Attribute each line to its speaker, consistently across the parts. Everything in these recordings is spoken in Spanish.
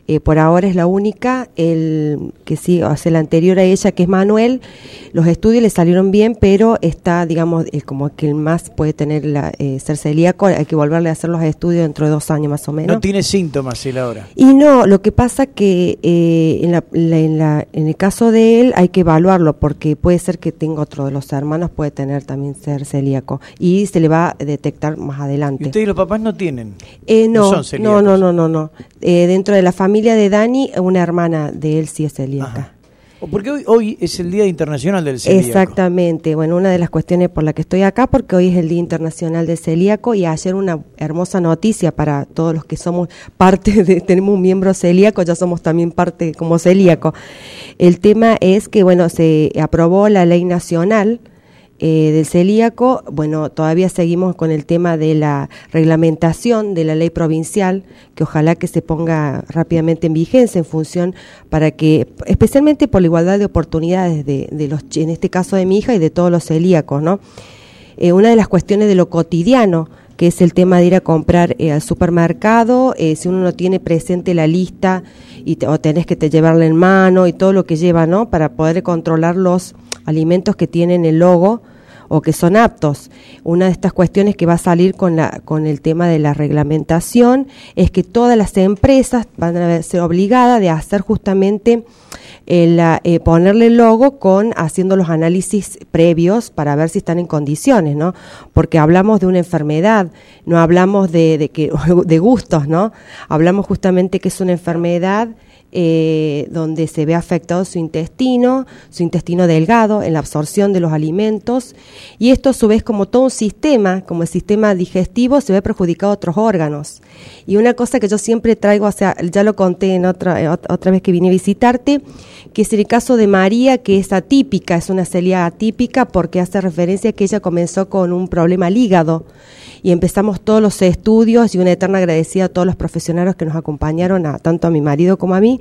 Speaker 1: por ahora es la única, el que sí, o sea, la anterior a ella, que es Manuel, los estudios le salieron bien, pero está, digamos, como que el más puede tener ser celíaco, hay que volverle a hacer los estudios dentro de 2 años más o menos.
Speaker 2: No tiene síntomas él ahora.
Speaker 1: Y no, lo que pasa que en el caso de él hay que evaluarlo, porque puede ser que tenga otro de los hermanos, puede tener también ser celíaco, y se le va a detectar más adelante.
Speaker 2: ¿Y ustedes los papás no tienen?
Speaker 1: No
Speaker 2: son celíacos.
Speaker 1: No. Dentro de la familia de Dani, una hermana de él sí es celíaca.
Speaker 2: Ajá. Porque hoy es el Día Internacional del Celíaco.
Speaker 1: Exactamente, bueno, una de las cuestiones por la que estoy acá, porque hoy es el Día Internacional del Celíaco, y ayer una hermosa noticia para todos los que somos tenemos un miembro celíaco, ya somos también parte como celíaco. El tema es que, bueno, se aprobó la ley nacional del celíaco. Bueno, todavía seguimos con el tema de la reglamentación de la ley provincial, que ojalá que se ponga rápidamente en vigencia en función para que, especialmente por la igualdad de oportunidades de los, en este caso de mi hija y de todos los celíacos, ¿no? Una de las cuestiones de lo cotidiano, que es el tema de ir a comprar al supermercado, si uno no tiene presente la lista o tenés que llevarla en mano y todo lo que lleva, ¿no? Para poder controlar los alimentos que tienen el logo o que son aptos. Una de estas cuestiones que va a salir con el tema de la reglamentación es que todas las empresas van a ser obligadas de hacer justamente ponerle el logo haciendo los análisis previos para ver si están en condiciones, ¿no? Porque hablamos de una enfermedad, no hablamos de gustos, ¿no? Hablamos justamente que es una enfermedad donde se ve afectado su intestino delgado en la absorción de los alimentos, y esto a su vez, como todo un sistema, como el sistema digestivo, se ve perjudicado a otros órganos. Y una cosa que yo siempre traigo, o sea, ya lo conté en otra vez que vine a visitarte, que es el caso de María, que es atípica, es una celíaca atípica porque hace referencia a que ella comenzó con un problema al hígado, y empezamos todos los estudios, y una eterna agradecida a todos los profesionales que nos acompañaron, tanto a mi marido como a mí,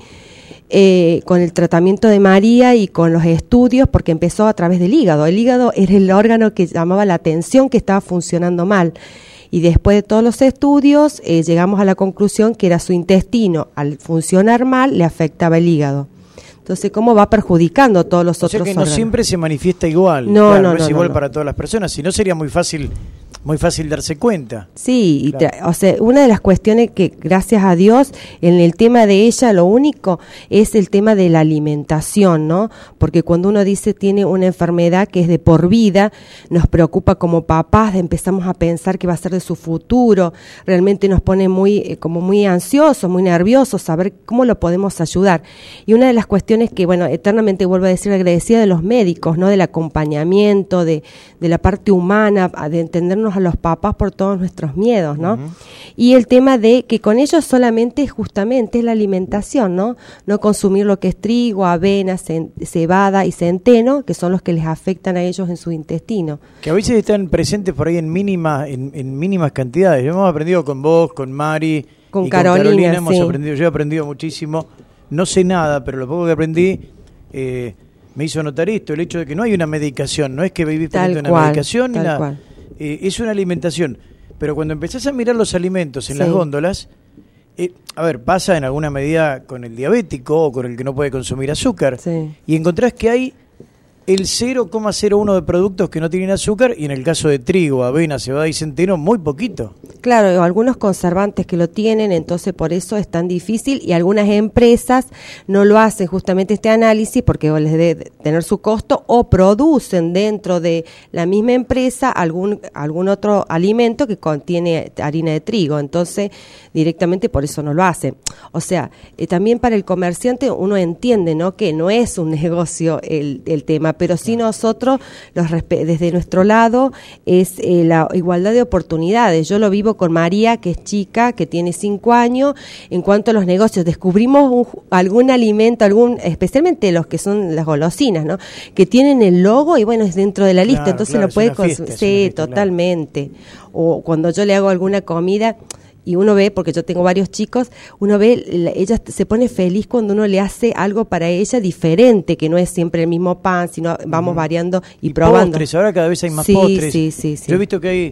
Speaker 1: con el tratamiento de María y con los estudios, porque empezó a través del hígado. El hígado era el órgano que llamaba la atención, que estaba funcionando mal. Y después de todos los estudios, llegamos a la conclusión que era su intestino. Al funcionar mal, le afectaba el hígado. Entonces, ¿cómo va perjudicando a todos los otros órganos? O sea que
Speaker 2: no siempre se manifiesta igual.
Speaker 1: No
Speaker 2: es igual para todas las personas. Si no, sería muy fácil darse cuenta.
Speaker 1: Sí,
Speaker 2: claro.
Speaker 1: O sea, una de las cuestiones que, gracias a Dios, en el tema de ella, lo único es el tema de la alimentación, ¿no? Porque cuando uno dice tiene una enfermedad que es de por vida, nos preocupa como papás, empezamos a pensar que va a ser de su futuro, realmente nos pone muy ansiosos, muy nerviosos, saber cómo lo podemos ayudar. Y una de las cuestiones que, bueno, eternamente vuelvo a decir agradecida de los médicos, ¿no? Del acompañamiento, de la parte humana, de entendernos a los papás por todos nuestros miedos, ¿no? Uh-huh. Y el tema de que con ellos solamente justamente es la alimentación, ¿no? No consumir lo que es trigo, avena, cebada y centeno, que son los que les afectan a ellos en su intestino.
Speaker 2: Que a veces están presentes por ahí en mínimas cantidades. Hemos aprendido con vos, con Mari,
Speaker 1: con Carolina
Speaker 2: hemos
Speaker 1: sí.
Speaker 2: aprendido. Yo he aprendido muchísimo. No sé nada, pero lo poco que aprendí me hizo notar esto, el hecho de que no hay una medicación, no es que vivís por una medicación, es una alimentación. Pero cuando empezás a mirar los alimentos en las góndolas, pasa en alguna medida con el diabético o con el que no puede consumir azúcar, y encontrás que hay el 0,01 de productos que no tienen azúcar, y en el caso de trigo, avena, cebada y centeno, muy poquito.
Speaker 1: Claro, algunos conservantes que lo tienen, entonces por eso es tan difícil, y algunas empresas no lo hacen justamente este análisis porque les debe tener su costo, o producen dentro de la misma empresa algún otro alimento que contiene harina de trigo, entonces directamente por eso no lo hacen. O sea, también para el comerciante uno entiende, ¿no?, que no es un negocio el tema, pero sí nosotros, desde nuestro lado, es la igualdad de oportunidades. Yo lo vivo con María, que es chica, que tiene 5 años. En cuanto a los negocios, descubrimos algún alimento, especialmente los que son las golosinas, ¿no?, que tienen el logo y bueno, es dentro de la lista, entonces lo puede consumir. Sí, totalmente. O cuando yo le hago alguna comida, y uno ve, porque yo tengo varios chicos, uno ve, ella se pone feliz cuando uno le hace algo para ella diferente, que no es siempre el mismo pan, sino vamos variando y probando.
Speaker 2: Postres, ahora cada vez hay más postres. Sí. Yo he visto que hay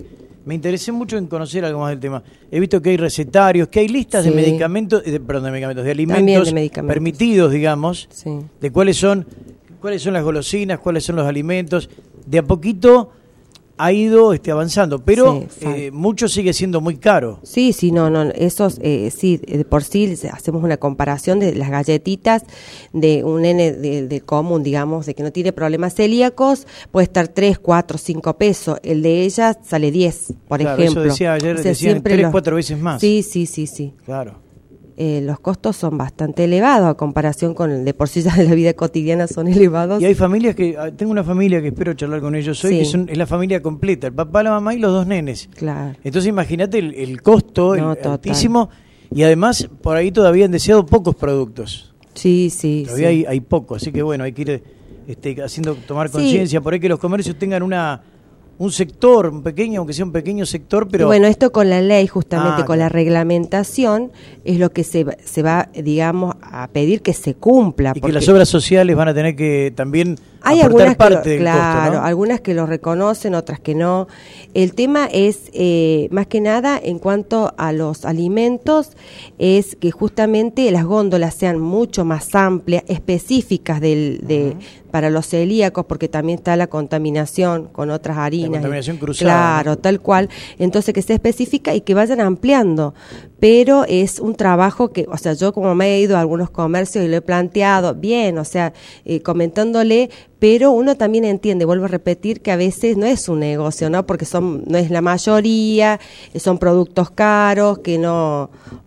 Speaker 2: me interesé mucho en conocer algo más del tema. He visto que hay recetarios, que hay listas de medicamentos, de alimentos permitidos, digamos, de cuáles son las golosinas, cuáles son los alimentos. De a poquito ha ido avanzando, pero mucho sigue siendo muy caro.
Speaker 1: Sí, esos sí, de por sí hacemos una comparación de las galletitas de un nene de común, digamos, de que no tiene problemas celíacos, puede estar 3, 4, 5 pesos. El de ella sale 10, por ejemplo.
Speaker 2: Eso decía ayer, decían 3, 4 veces más.
Speaker 1: Sí.
Speaker 2: Claro.
Speaker 1: Los costos son bastante elevados a comparación con el de por sí ya de la vida cotidiana son elevados.
Speaker 2: Y hay familias tengo una familia que espero charlar con ellos hoy, que es la familia completa, el papá, la mamá y los 2 nenes.
Speaker 1: Claro.
Speaker 2: Entonces imagínate el costo altísimo, y además por ahí todavía han deseado pocos productos.
Speaker 1: Sí.
Speaker 2: Todavía hay poco, así que bueno, hay que ir haciendo tomar conciencia, por ahí que los comercios tengan un sector, aunque sea un pequeño sector, pero...
Speaker 1: Bueno, esto con la ley, justamente con la reglamentación, es lo que se va, digamos, a pedir que se cumpla.
Speaker 2: Y que las obras sociales van a tener que también
Speaker 1: hay
Speaker 2: aportar parte del costo, ¿no?
Speaker 1: Algunas que lo reconocen, otras que no. El tema es, más que nada, en cuanto a los alimentos, es que justamente las góndolas sean mucho más amplias, específicas para los celíacos, porque también está la contaminación con otras harinas. La
Speaker 2: contaminación cruzada.
Speaker 1: Claro, tal cual. Entonces, que sea específica y que vayan ampliando. Pero es un trabajo que, o sea, yo como me he ido a algunos comercios y lo he planteado bien, o sea, comentándole, pero uno también entiende, vuelvo a repetir, que a veces no es un negocio, ¿no? Porque no es la mayoría, son productos caros que no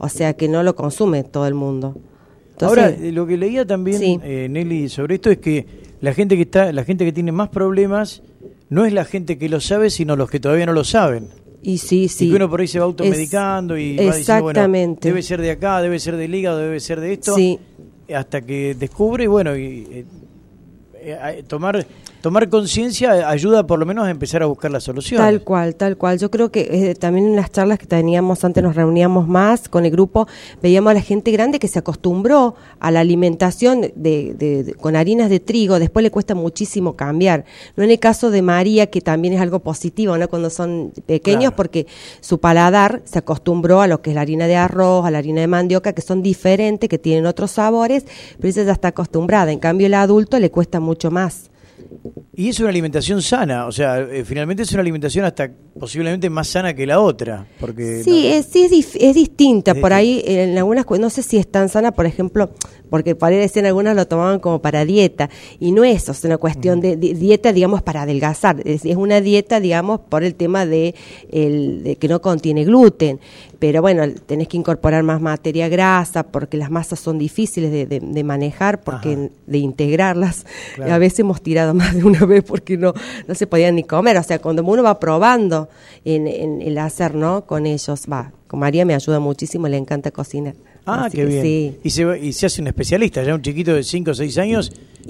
Speaker 1: lo consume todo el mundo. Entonces,
Speaker 2: ahora, lo que leía también, Nelly, sobre esto es que la gente que tiene más problemas no es la gente que lo sabe, sino los que todavía no lo saben.
Speaker 1: Y sí.
Speaker 2: Y que uno por ahí se va automedicando y va diciendo, bueno, debe ser de acá, debe ser del hígado, debe ser de esto, hasta que descubre y bueno, tomar conciencia ayuda por lo menos a empezar a buscar la solución.
Speaker 1: Tal cual. Yo creo que también en las charlas que teníamos antes, nos reuníamos más con el grupo, veíamos a la gente grande que se acostumbró a la alimentación con harinas de trigo, después le cuesta muchísimo cambiar. No en el caso de María, que también es algo positivo, ¿no? Cuando son pequeños, porque su paladar se acostumbró a lo que es la harina de arroz, a la harina de mandioca, que son diferentes, que tienen otros sabores, pero ella ya está acostumbrada. En cambio, el adulto le cuesta mucho más.
Speaker 2: Y es una alimentación sana, o sea, finalmente es una alimentación hasta posiblemente más sana que la otra, porque
Speaker 1: es distinta. Por ahí en algunas, no sé si es tan sana, por ejemplo, porque para decir algunas lo tomaban como para dieta, y no es, o sea, una cuestión de dieta, digamos, para adelgazar, es una dieta, digamos, por el tema de que no contiene gluten, pero bueno, tenés que incorporar más materia grasa, porque las masas son difíciles de manejar, porque de integrarlas, a veces hemos tirado más de una vez porque no se podían ni comer, o sea, cuando uno va probando en el hacer, ¿no? Con ellos, con María me ayuda muchísimo, le encanta cocinar.
Speaker 2: Así qué bien. Sí. Y se hace un especialista, ya un chiquito de 5 o 6 años,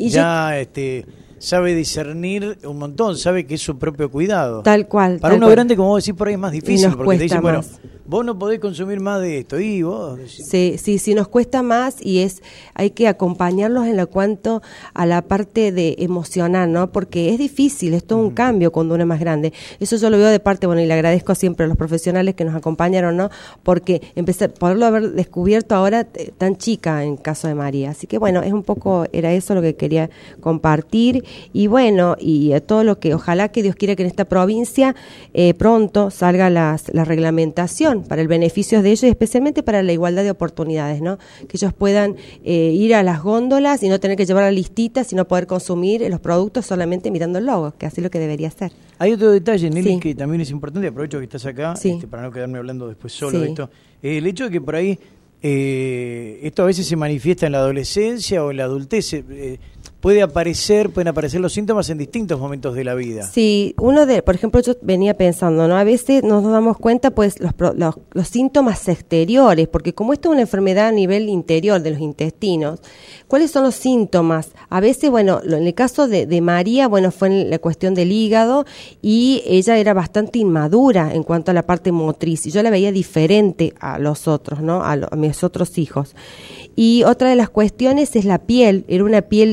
Speaker 2: sabe discernir un montón, sabe que es su propio cuidado.
Speaker 1: Tal cual.
Speaker 2: Para uno grande, como vos decís, por ahí es más difícil, porque te dicen, bueno,
Speaker 1: más.
Speaker 2: Vos no podés consumir más de esto, y vos...
Speaker 1: Sí, nos cuesta más, y hay que acompañarlos en cuanto a la parte de emocional, ¿no? Porque es difícil, es todo un cambio cuando uno es más grande. Eso yo lo veo de parte, bueno, y le agradezco siempre a los profesionales que nos acompañaron, ¿no? Porque poderlo haber descubierto ahora tan chica en caso de María. Así que bueno, era eso lo que quería compartir, y bueno, y todo lo que, ojalá que Dios quiera que en esta provincia pronto salga la reglamentación para el beneficio de ellos y especialmente para la igualdad de oportunidades, ¿no? Que ellos puedan ir a las góndolas y no tener que llevar la listita, sino poder consumir los productos solamente mirando el logo, que así es lo que debería ser.
Speaker 2: Hay otro detalle, Nelly, que también es importante, aprovecho que estás acá, para no quedarme hablando después solo de esto. El hecho de que por ahí esto a veces se manifiesta en la adolescencia o en la adultez. Pueden aparecer los síntomas en distintos momentos de la vida. Sí,
Speaker 1: por ejemplo, yo venía pensando, ¿no? A veces nos damos cuenta, pues, los síntomas exteriores, porque como esto es una enfermedad a nivel interior de los intestinos, ¿cuáles son los síntomas? A veces, bueno, en el caso de María, bueno, fue en la cuestión del hígado, y ella era bastante inmadura en cuanto a la parte motriz, y yo la veía diferente a los otros, ¿no? A mis otros hijos. Y otra de las cuestiones es la piel, era una piel áspera,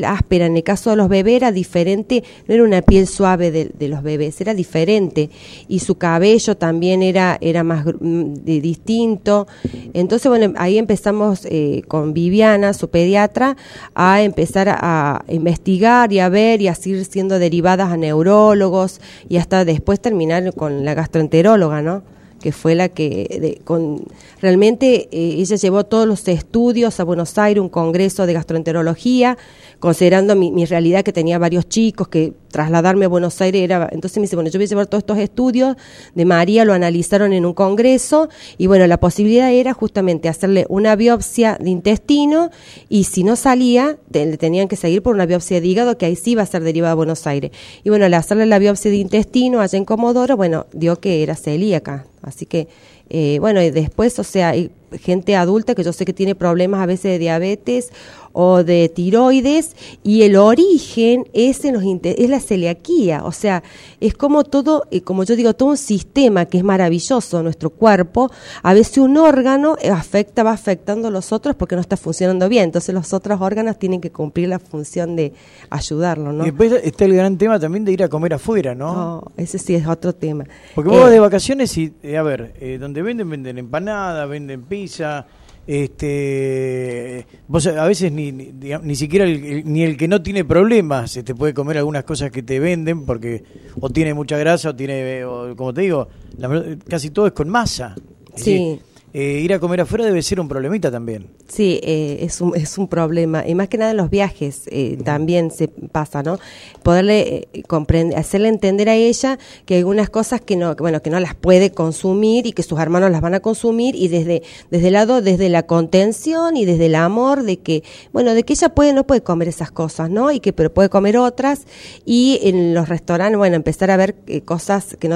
Speaker 1: era. En el caso de los bebés era diferente, no era una piel suave de los bebés, era diferente. Y su cabello también era más distinto. Entonces, bueno, ahí empezamos con Viviana, su pediatra, a empezar a investigar y a ver y a seguir siendo derivadas a neurólogos y hasta después terminar con la gastroenteróloga, ¿no? Que fue la que realmente ella llevó todos los estudios a Buenos Aires, un congreso de gastroenterología, considerando mi realidad que tenía varios chicos, que trasladarme a Buenos Aires era... Entonces me dice, bueno, yo voy a llevar todos estos estudios de María, lo analizaron en un congreso, y bueno, la posibilidad era justamente hacerle una biopsia de intestino, y si no salía, le tenían que seguir por una biopsia de hígado, que ahí sí iba a ser derivada a Buenos Aires. Y bueno, al hacerle la biopsia de intestino allá en Comodoro, bueno, dio que era celíaca. Así que, bueno, y después, o sea, hay gente adulta que yo sé que tiene problemas a veces de diabetes o de tiroides, y el origen es es la celiaquía. O sea, es como todo, como yo digo, todo un sistema que es maravilloso, nuestro cuerpo. A veces un órgano va afectando a los otros porque no está funcionando bien. Entonces los otros órganos tienen que cumplir la función de ayudarlo, ¿no?
Speaker 2: Y después está el gran tema también de ir a comer afuera, ¿no?
Speaker 1: No, ese sí es otro tema.
Speaker 2: Porque vos vas de vacaciones y, a ver, donde venden empanada, venden pizza, vos a veces ni siquiera ni el que no tiene problemas te puede comer algunas cosas que te venden porque o tiene mucha grasa o como te digo, casi todo es con masa.
Speaker 1: Sí.
Speaker 2: Ir a comer afuera debe ser un problemita también.
Speaker 1: Sí, es un problema, y más que nada en los viajes también se pasa, ¿no? Poderle hacerle entender a ella que hay algunas cosas que no las puede consumir y que sus hermanos las van a consumir, y desde el lado, desde la contención y desde el amor de que ella no puede comer esas cosas, ¿no? Pero puede comer otras, y en los restaurantes, bueno, empezar a ver cosas que no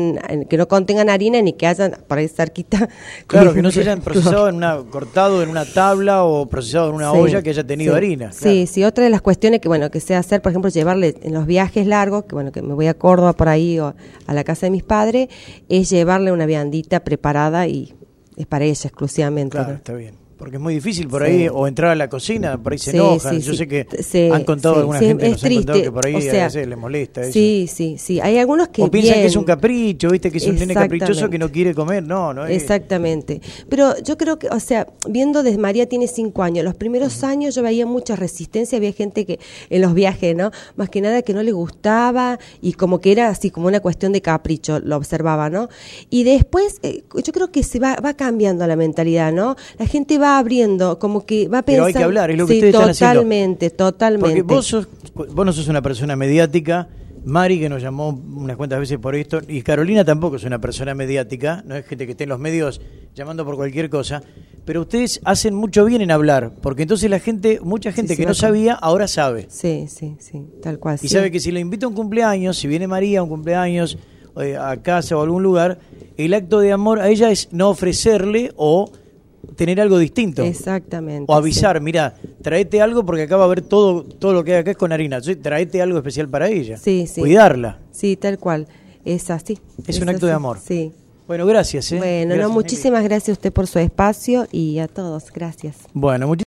Speaker 1: contengan harina ni que hayan por ahí cerquita.
Speaker 2: Claro, que no se hayan procesado cortado en una tabla o procesado en una olla que haya tenido harina. Claro.
Speaker 1: Sí, otra de las cuestiones que sé hacer, por ejemplo, llevarle en los viajes largos, que me voy a Córdoba por ahí o a la casa de mis padres, es llevarle una viandita preparada y es para ella exclusivamente.
Speaker 2: Claro,
Speaker 1: ¿no?
Speaker 2: Está bien. Porque es muy difícil por ahí, o entrar a la cocina, por ahí se enojan. Yo sé que han contado alguna gente, nos han contado que por ahí a veces les molesta eso.
Speaker 1: Sí. Hay algunos que
Speaker 2: o piensan que es un capricho, ¿viste? Que es un nene caprichoso que no quiere comer. No es.
Speaker 1: Exactamente. Pero yo creo que, o sea, viendo desde María tiene 5 años, los primeros años yo veía mucha resistencia, había gente que en los viajes, ¿no? Más que nada que no le gustaba, y como que era así como una cuestión de capricho, lo observaba, ¿no? Y después, yo creo que se va cambiando la mentalidad, ¿no? La gente va abriendo, como que va pensando.
Speaker 2: Pero hay que hablar, es lo que ustedes están haciendo.
Speaker 1: Totalmente.
Speaker 2: Porque vos no sos una persona mediática, Mari, que nos llamó unas cuantas veces por esto, y Carolina tampoco es una persona mediática, no es gente que esté en los medios llamando por cualquier cosa, pero ustedes hacen mucho bien en hablar, porque entonces mucha gente que no sabía, ahora sabe.
Speaker 1: Sí, tal cual.
Speaker 2: Y sabe que si le invita a un cumpleaños, si viene María a un cumpleaños, a casa o a algún lugar, el acto de amor a ella es no ofrecerle o tener algo distinto.
Speaker 1: Exactamente.
Speaker 2: O avisar, mira, traete algo porque acá va a haber todo lo que hay acá es con harina. Traete algo especial para ella.
Speaker 1: Sí.
Speaker 2: Cuidarla.
Speaker 1: Sí, tal cual. Es así.
Speaker 2: Es un acto de amor.
Speaker 1: Sí.
Speaker 2: Bueno, gracias.
Speaker 1: Bueno,
Speaker 2: gracias,
Speaker 1: muchísimas gracias a usted por su espacio y a todos. Gracias.
Speaker 2: Bueno,